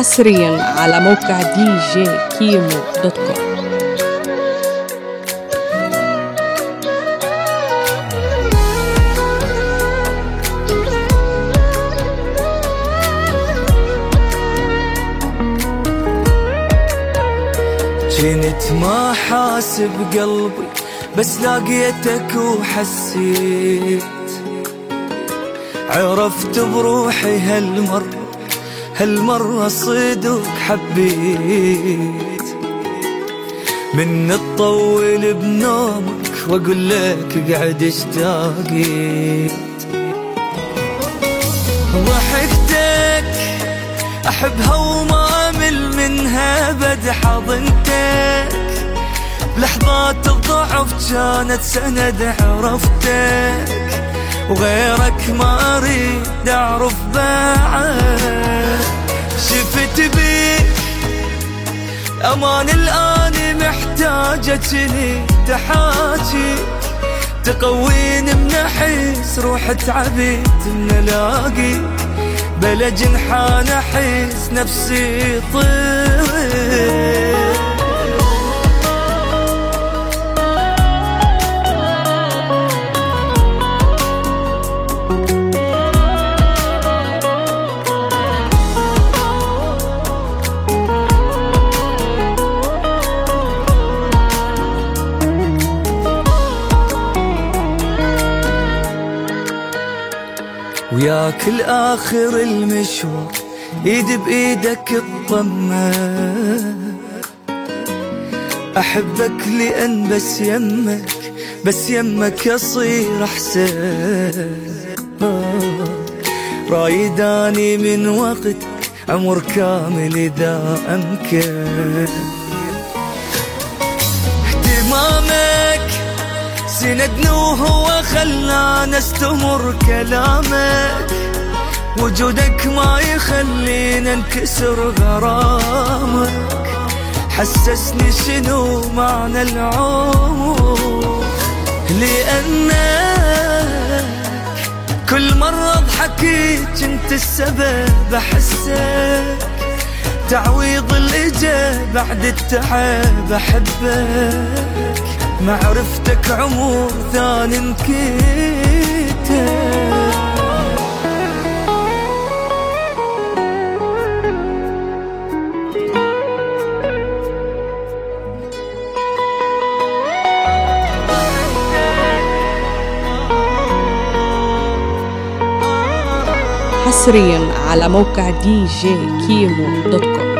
حصريا على موقع djkimo.com. كنت ما حاسب قلبي بس لاقيتك وحسيت، عرفت بروحي هالمرة صدق حبيت. من تطول بنومك واقول لك قاعد اشتاقيت، ضحكتك احبها وما امل منها بد حضنتك، بلحظات الضعف كانت سند عرفتك، وغيرك ما اريد اعرف بعد. شفت بيك امان الان محتاجة لي تحاجي، تقوين من احس روح تعبت من الاقي، بلا جنحان احس نفسي طير. وياك الآخر المشوار ايد بايدك تطمن، احبك لان بس يمك اصير احسن. رايداني من وقتك عمر كامل اذا امكن، اهتمامك سندني وهو خلانا استمر كلامك، وجودك ما يخلينا انكسر غرامك، حسسني شنو معنى العمر، لأنك كل مرة ضحكيت انت السبب احسك، تعويض اللي جا بعد التعب احبك، معرفتك عمر ثاني انكتب. حصريا على موقع djkimo.com.